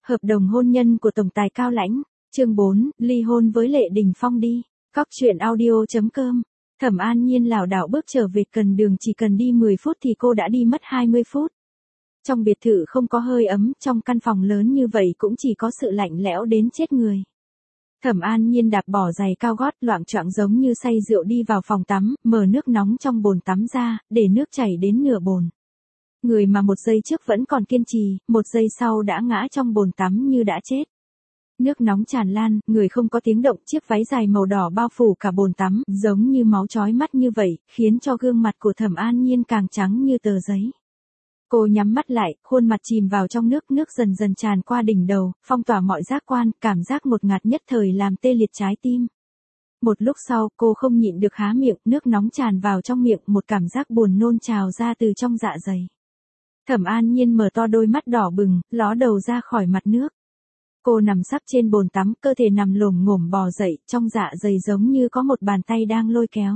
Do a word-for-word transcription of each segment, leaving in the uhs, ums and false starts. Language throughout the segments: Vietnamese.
Hợp đồng hôn nhân của tổng tài Cao Lãnh, chương bốn, ly hôn với Lệ Đình Phong đi. Cóc truyện audio chấm com. Thẩm An Nhiên lảo đảo bước trở về cần đường, chỉ cần đi mười phút thì cô đã đi mất hai mươi phút. Trong biệt thự không có hơi ấm, trong căn phòng lớn như vậy cũng chỉ có sự lạnh lẽo đến chết người. Thẩm An Nhiên đạp bỏ giày cao gót, loạng choạng giống như say rượu đi vào phòng tắm, mở nước nóng trong bồn tắm ra, để nước chảy đến nửa bồn. Người mà một giây trước vẫn còn kiên trì, một giây sau đã ngã trong bồn tắm như đã chết. Nước nóng tràn lan, người không có tiếng động, chiếc váy dài màu đỏ bao phủ cả bồn tắm, giống như máu chói mắt như vậy, khiến cho gương mặt của Thẩm An Nhiên càng trắng như tờ giấy. Cô nhắm mắt lại, khuôn mặt chìm vào trong nước, nước dần dần tràn qua đỉnh đầu, phong tỏa mọi giác quan, cảm giác ngột ngạt nhất thời làm tê liệt trái tim. Một lúc sau, cô không nhịn được há miệng, nước nóng tràn vào trong miệng, một cảm giác buồn nôn trào ra từ trong dạ dày. Thẩm An Nhiên mở to đôi mắt đỏ bừng, ló đầu ra khỏi mặt nước. Cô nằm sấp trên bồn tắm, cơ thể nằm lồm ngổm bò dậy, trong dạ dày giống như có một bàn tay đang lôi kéo.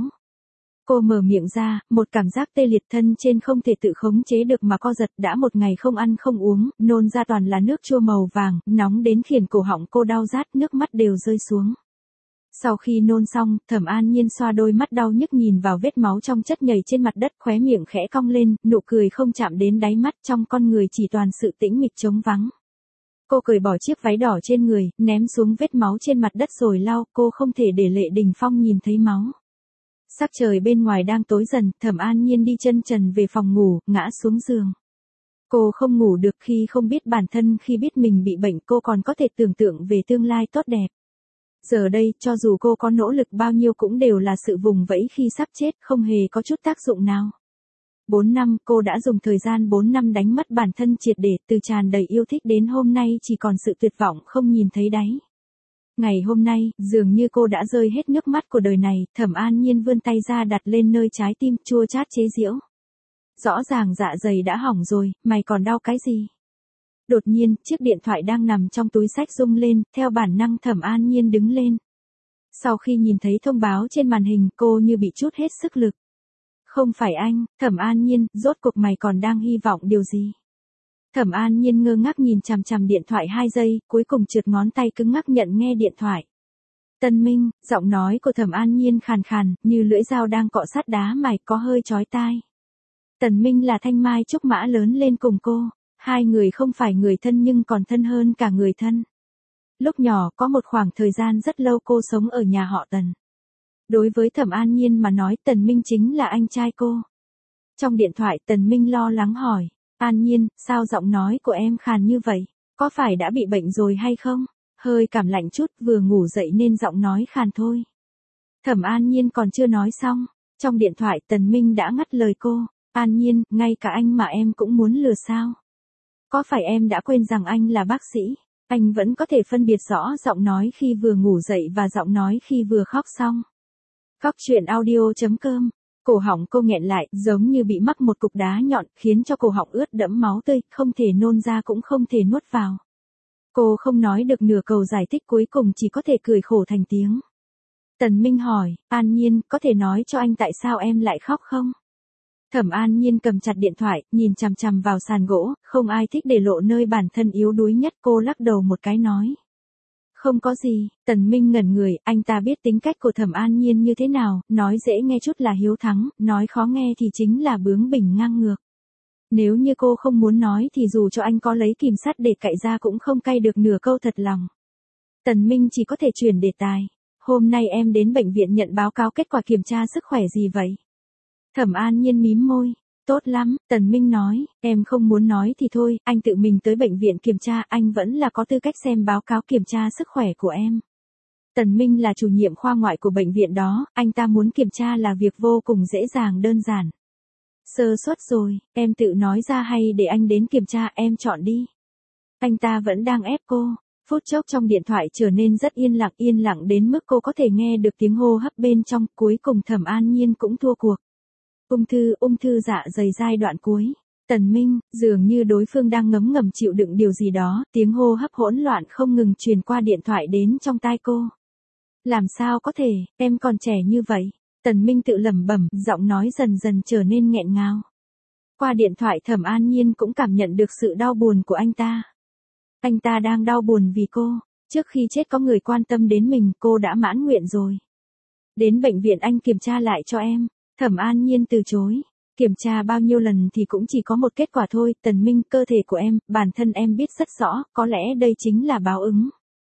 Cô mở miệng ra, một cảm giác tê liệt thân trên không thể tự khống chế được mà co giật, đã một ngày không ăn không uống, nôn ra toàn là nước chua màu vàng, nóng đến khiến cổ họng cô đau rát, nước mắt đều rơi xuống. Sau khi nôn xong, Thẩm An Nhiên xoa đôi mắt đau nhức nhìn vào vết máu trong chất nhầy trên mặt đất, khóe miệng khẽ cong lên, nụ cười không chạm đến đáy mắt, trong con người chỉ toàn sự tĩnh mịch trống vắng. Cô cởi bỏ chiếc váy đỏ trên người, ném xuống vết máu trên mặt đất rồi lau, cô không thể để Lệ Đình Phong nhìn thấy máu. Sắc trời bên ngoài đang tối dần, Thẩm An Nhiên đi chân trần về phòng ngủ, ngã xuống giường. Cô không ngủ được khi không biết bản thân, khi biết mình bị bệnh cô còn có thể tưởng tượng về tương lai tốt đẹp. Giờ đây, cho dù cô có nỗ lực bao nhiêu cũng đều là sự vùng vẫy khi sắp chết, không hề có chút tác dụng nào. Bốn năm, cô đã dùng thời gian bốn năm đánh mất bản thân triệt để, từ tràn đầy yêu thích đến hôm nay chỉ còn sự tuyệt vọng không nhìn thấy đáy. Ngày hôm nay, dường như cô đã rơi hết nước mắt của đời này, Thẩm An Nhiên vươn tay ra đặt lên nơi trái tim, chua chát chế giễu. Rõ ràng dạ dày đã hỏng rồi, mày còn đau cái gì? Đột nhiên, chiếc điện thoại đang nằm trong túi xách rung lên, theo bản năng Thẩm An Nhiên đứng lên. Sau khi nhìn thấy thông báo trên màn hình, cô như bị trút hết sức lực. Không phải anh, Thẩm An Nhiên, rốt cuộc mày còn đang hy vọng điều gì? Thẩm An Nhiên ngơ ngác nhìn chằm chằm điện thoại hai giây, cuối cùng trượt ngón tay cứng ngắc nhận nghe điện thoại. Tân Minh, giọng nói của Thẩm An Nhiên khàn khàn, như lưỡi dao đang cọ sát đá mài, có hơi chói tai. Tần Minh là thanh mai trúc mã lớn lên cùng cô, hai người không phải người thân nhưng còn thân hơn cả người thân. Lúc nhỏ có một khoảng thời gian rất lâu cô sống ở nhà họ Tần. Đối với Thẩm An Nhiên mà nói Tần Minh chính là anh trai cô. Trong điện thoại Tần Minh lo lắng hỏi, An Nhiên, sao giọng nói của em khàn như vậy? Có phải đã bị bệnh rồi hay không? Hơi cảm lạnh chút, vừa ngủ dậy nên giọng nói khàn thôi. Thẩm An Nhiên còn chưa nói xong. Trong điện thoại Tần Minh đã ngắt lời cô, An Nhiên, ngay cả anh mà em cũng muốn lừa sao? Có phải em đã quên rằng anh là bác sĩ? Anh vẫn có thể phân biệt rõ giọng nói khi vừa ngủ dậy và giọng nói khi vừa khóc xong. Cóc truyện audio chấm com. Cổ họng cô nghẹn lại, giống như bị mắc một cục đá nhọn, khiến cho cổ họng ướt đẫm máu tươi, không thể nôn ra cũng không thể nuốt vào. Cô không nói được nửa câu giải thích, cuối cùng chỉ có thể cười khổ thành tiếng. Tần Minh hỏi, An Nhiên, có thể nói cho anh tại sao em lại khóc không? Thẩm An Nhiên cầm chặt điện thoại, nhìn chằm chằm vào sàn gỗ, không ai thích để lộ nơi bản thân yếu đuối nhất, cô lắc đầu một cái nói. Không có gì. Tần Minh ngẩn người, anh ta biết tính cách của Thẩm An Nhiên như thế nào, nói dễ nghe chút là hiếu thắng, nói khó nghe thì chính là bướng bỉnh ngang ngược. Nếu như cô không muốn nói thì dù cho anh có lấy kìm sắt để cạy ra cũng không cay được nửa câu thật lòng. Tần Minh chỉ có thể chuyển đề tài. Hôm nay em đến bệnh viện nhận báo cáo kết quả kiểm tra sức khỏe gì vậy? Thẩm An Nhiên mím môi. Tốt lắm, Tần Minh nói, em không muốn nói thì thôi, anh tự mình tới bệnh viện kiểm tra, anh vẫn là có tư cách xem báo cáo kiểm tra sức khỏe của em. Tần Minh là chủ nhiệm khoa ngoại của bệnh viện đó, anh ta muốn kiểm tra là việc vô cùng dễ dàng đơn giản. Sơ suất rồi, em tự nói ra hay để anh đến kiểm tra, em chọn đi. Anh ta vẫn đang ép cô. Phút chốc trong điện thoại trở nên rất yên lặng, yên lặng đến mức cô có thể nghe được tiếng hô hấp bên trong, cuối cùng Thẩm An Nhiên cũng thua cuộc. Ung thư, ung thư dạ dày giai đoạn cuối. Tần Minh, dường như đối phương đang ngấm ngầm chịu đựng điều gì đó, tiếng hô hấp hỗn loạn không ngừng truyền qua điện thoại đến trong tai cô. Làm sao có thể, em còn trẻ như vậy. Tần Minh tự lẩm bẩm, giọng nói dần dần trở nên nghẹn ngào. Qua điện thoại Thẩm An Nhiên cũng cảm nhận được sự đau buồn của anh ta. Anh ta đang đau buồn vì cô. Trước khi chết có người quan tâm đến mình, cô đã mãn nguyện rồi. Đến bệnh viện anh kiểm tra lại cho em. Thẩm An Nhiên từ chối. Kiểm tra bao nhiêu lần thì cũng chỉ có một kết quả thôi, Tần Minh, cơ thể của em, bản thân em biết rất rõ, có lẽ đây chính là báo ứng.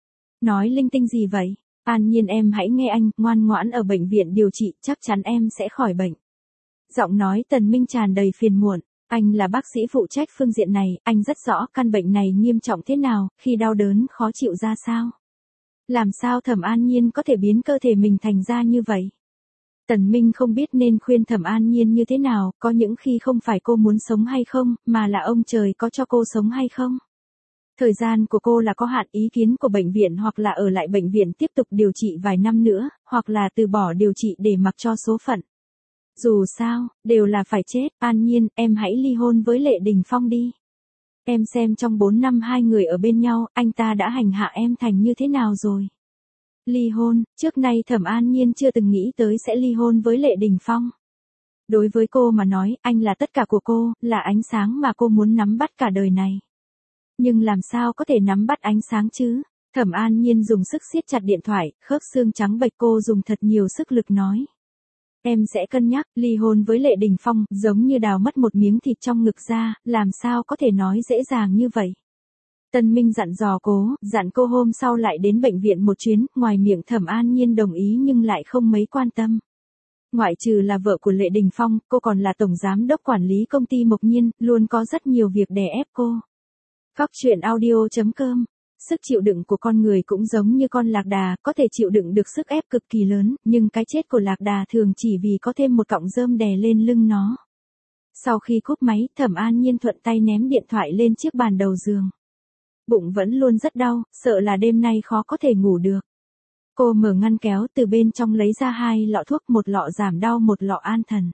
Nói linh tinh gì vậy? An Nhiên em hãy nghe anh, ngoan ngoãn ở bệnh viện điều trị, chắc chắn em sẽ khỏi bệnh. Giọng nói Tần Minh tràn đầy phiền muộn. Anh là bác sĩ phụ trách phương diện này, anh rất rõ căn bệnh này nghiêm trọng thế nào, khi đau đớn khó chịu ra sao. Làm sao Thẩm An Nhiên có thể biến cơ thể mình thành ra như vậy? Tần Minh không biết nên khuyên Thẩm An Nhiên như thế nào, có những khi không phải cô muốn sống hay không, mà là ông trời có cho cô sống hay không. Thời gian của cô là có hạn, ý kiến của bệnh viện hoặc là ở lại bệnh viện tiếp tục điều trị vài năm nữa, hoặc là từ bỏ điều trị để mặc cho số phận. Dù sao, đều là phải chết. An Nhiên, em hãy ly hôn với Lệ Đình Phong đi. Em xem trong bốn năm hai người ở bên nhau, anh ta đã hành hạ em thành như thế nào rồi. Ly hôn, trước nay Thẩm An Nhiên chưa từng nghĩ tới sẽ ly hôn với Lệ Đình Phong. Đối với cô mà nói, anh là tất cả của cô, là ánh sáng mà cô muốn nắm bắt cả đời này. Nhưng làm sao có thể nắm bắt ánh sáng chứ? Thẩm An Nhiên dùng sức siết chặt điện thoại, khớp xương trắng bệch, cô dùng thật nhiều sức lực nói. Em sẽ cân nhắc, ly hôn với Lệ Đình Phong, giống như đào mất một miếng thịt trong ngực ra, làm sao có thể nói dễ dàng như vậy. Tân Minh dặn dò cô, dặn cô hôm sau lại đến bệnh viện một chuyến, ngoài miệng Thẩm An Nhiên đồng ý nhưng lại không mấy quan tâm. Ngoại trừ là vợ của Lệ Đình Phong, cô còn là tổng giám đốc quản lý công ty Mộc Nhiên, luôn có rất nhiều việc đè ép cô. Cóc truyện audio chấm com. Sức chịu đựng của con người cũng giống như con lạc đà, có thể chịu đựng được sức ép cực kỳ lớn, nhưng cái chết của lạc đà thường chỉ vì có thêm một cọng rơm đè lên lưng nó. Sau khi cúp máy, Thẩm An Nhiên thuận tay ném điện thoại lên chiếc bàn đầu giường. Bụng vẫn luôn rất đau, sợ là đêm nay khó có thể ngủ được. Cô mở ngăn kéo, từ bên trong lấy ra hai lọ thuốc, một lọ giảm đau, một lọ an thần.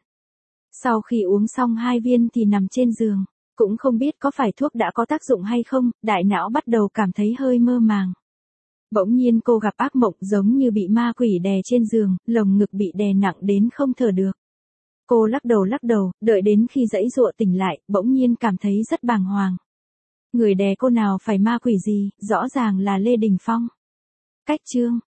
Sau khi uống xong hai viên thì nằm trên giường. Cũng không biết có phải thuốc đã có tác dụng hay không, đại não bắt đầu cảm thấy hơi mơ màng. Bỗng nhiên cô gặp ác mộng, giống như bị ma quỷ đè trên giường, lồng ngực bị đè nặng đến không thở được. Cô lắc đầu lắc đầu, đợi đến khi giãy giụa tỉnh lại, bỗng nhiên cảm thấy rất bàng hoàng. Người đè cô nào phải ma quỷ gì, rõ ràng là Lê Đình Phong. Cách chương